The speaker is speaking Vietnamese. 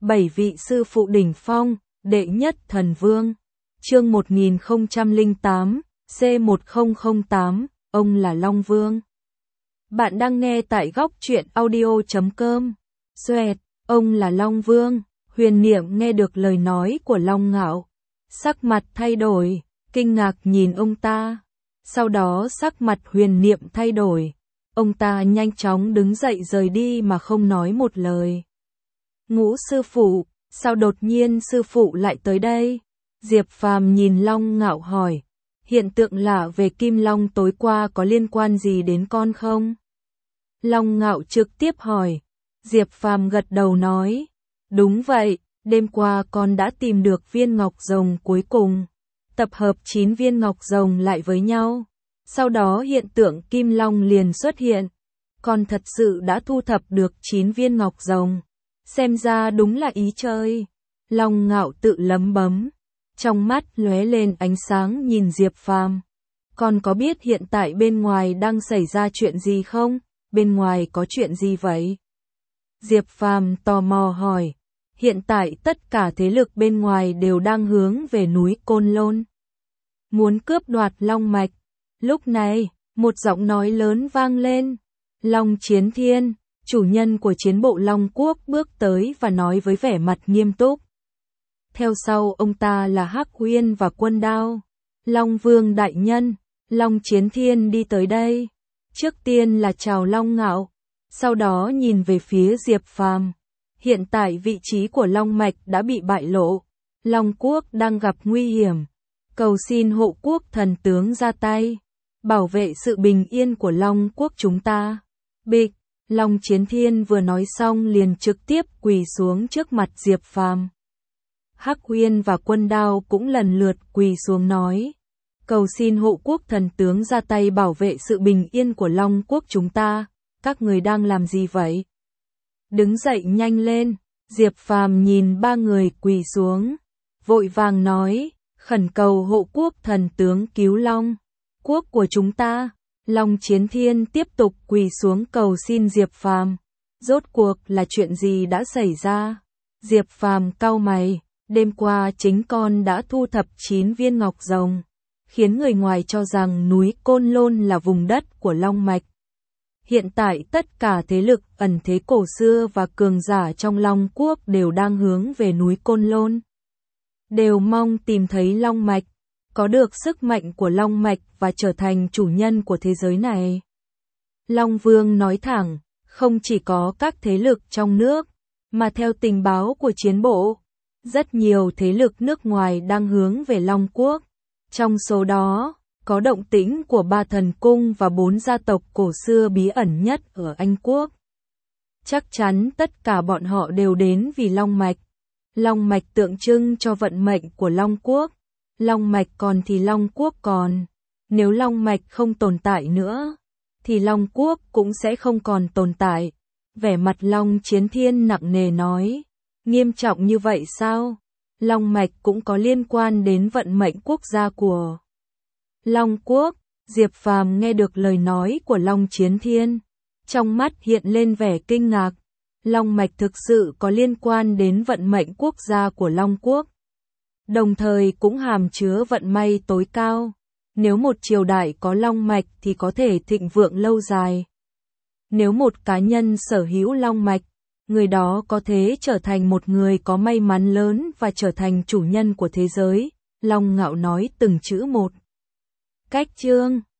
7 vị sư phụ đỉnh phong, đệ nhất thần vương. Chương 1008, C1008, ông là Long Vương. Bạn đang nghe tại góc truyện audio.com. Xoẹt, ông là Long Vương. Huyền Niệm nghe được lời nói của Long Ngạo, sắc mặt thay đổi, kinh ngạc nhìn ông ta. Sau đó sắc mặt Huyền Niệm thay đổi, ông ta nhanh chóng đứng dậy rời đi mà không nói một lời. Ngũ sư phụ, sao đột nhiên sư phụ lại tới đây? Diệp Phàm nhìn Long Ngạo hỏi, hiện tượng lạ về Kim Long tối qua có liên quan gì đến con không? Long Ngạo trực tiếp hỏi. Diệp Phàm gật đầu nói, đúng vậy, đêm qua con đã tìm được viên ngọc rồng cuối cùng, tập hợp 9 viên ngọc rồng lại với nhau. Sau đó hiện tượng Kim Long liền xuất hiện. Con thật sự đã thu thập được 9 viên ngọc rồng. Xem ra đúng là ý chơi. Long Ngạo tự lẩm bẩm, trong mắt lóe lên ánh sáng nhìn Diệp Phàm. Con có biết hiện tại bên ngoài đang xảy ra chuyện gì không? Bên ngoài có chuyện gì vậy? Diệp Phàm tò mò hỏi. Hiện tại tất cả thế lực bên ngoài đều đang hướng về núi Côn Lôn, muốn cướp đoạt Long Mạch. Lúc này, một giọng nói lớn vang lên. Long Chiến Thiên, chủ nhân của chiến bộ Long Quốc bước tới và nói với vẻ mặt nghiêm túc. Theo sau ông ta là Hắc Uyên và Quân Đao. Long Vương đại nhân, Long Chiến Thiên đi tới đây. Trước tiên là chào Long Ngạo, sau đó nhìn về phía Diệp Phàm. Hiện tại vị trí của Long Mạch đã bị bại lộ, Long Quốc đang gặp nguy hiểm. Cầu xin hộ quốc thần tướng ra tay, bảo vệ sự bình yên của Long Quốc chúng ta. Bịch, Long Chiến Thiên vừa nói xong liền trực tiếp quỳ xuống trước mặt Diệp Phàm. Hắc Uyên và Quân Đao cũng lần lượt quỳ xuống nói, cầu xin hộ quốc thần tướng ra tay bảo vệ sự bình yên của Long Quốc chúng ta. Các người đang làm gì vậy? Đứng dậy nhanh lên. Diệp Phàm nhìn ba người quỳ xuống, vội vàng nói, khẩn cầu hộ quốc thần tướng cứu Long Quốc của chúng ta. Long Chiến Thiên tiếp tục quỳ xuống cầu xin Diệp Phàm. Rốt cuộc là chuyện gì đã xảy ra? Diệp Phàm cau mày, đêm qua chính con đã thu thập 9 viên ngọc rồng, khiến người ngoài cho rằng núi Côn Lôn là vùng đất của Long Mạch. Hiện tại tất cả thế lực ẩn thế cổ xưa và cường giả trong Long Quốc đều đang hướng về núi Côn Lôn, đều mong tìm thấy Long Mạch, có được sức mạnh của Long Mạch và trở thành chủ nhân của thế giới này. Long Vương nói thẳng, không chỉ có các thế lực trong nước, mà theo tình báo của chiến bộ, rất nhiều thế lực nước ngoài đang hướng về Long Quốc. Trong số đó, có động tĩnh của 3 thần cung và 4 gia tộc cổ xưa bí ẩn nhất ở Anh Quốc. Chắc chắn tất cả bọn họ đều đến vì Long Mạch. Long Mạch tượng trưng cho vận mệnh của Long Quốc. Long Mạch còn thì Long Quốc còn. Nếu Long Mạch không tồn tại nữa, thì Long Quốc cũng sẽ không còn tồn tại. Vẻ mặt Long Chiến Thiên nặng nề nói, nghiêm trọng như vậy sao? Long Mạch cũng có liên quan đến vận mệnh quốc gia của Long Quốc. Diệp Phàm nghe được lời nói của Long Chiến Thiên, trong mắt hiện lên vẻ kinh ngạc. Long Mạch thực sự có liên quan đến vận mệnh quốc gia của Long Quốc, đồng thời cũng hàm chứa vận may tối cao. Nếu một triều đại có Long Mạch thì có thể thịnh vượng lâu dài. Nếu một cá nhân sở hữu Long Mạch, người đó có thể trở thành một người có may mắn lớn và trở thành chủ nhân của thế giới. Long Ngạo nói từng chữ một. Cách chương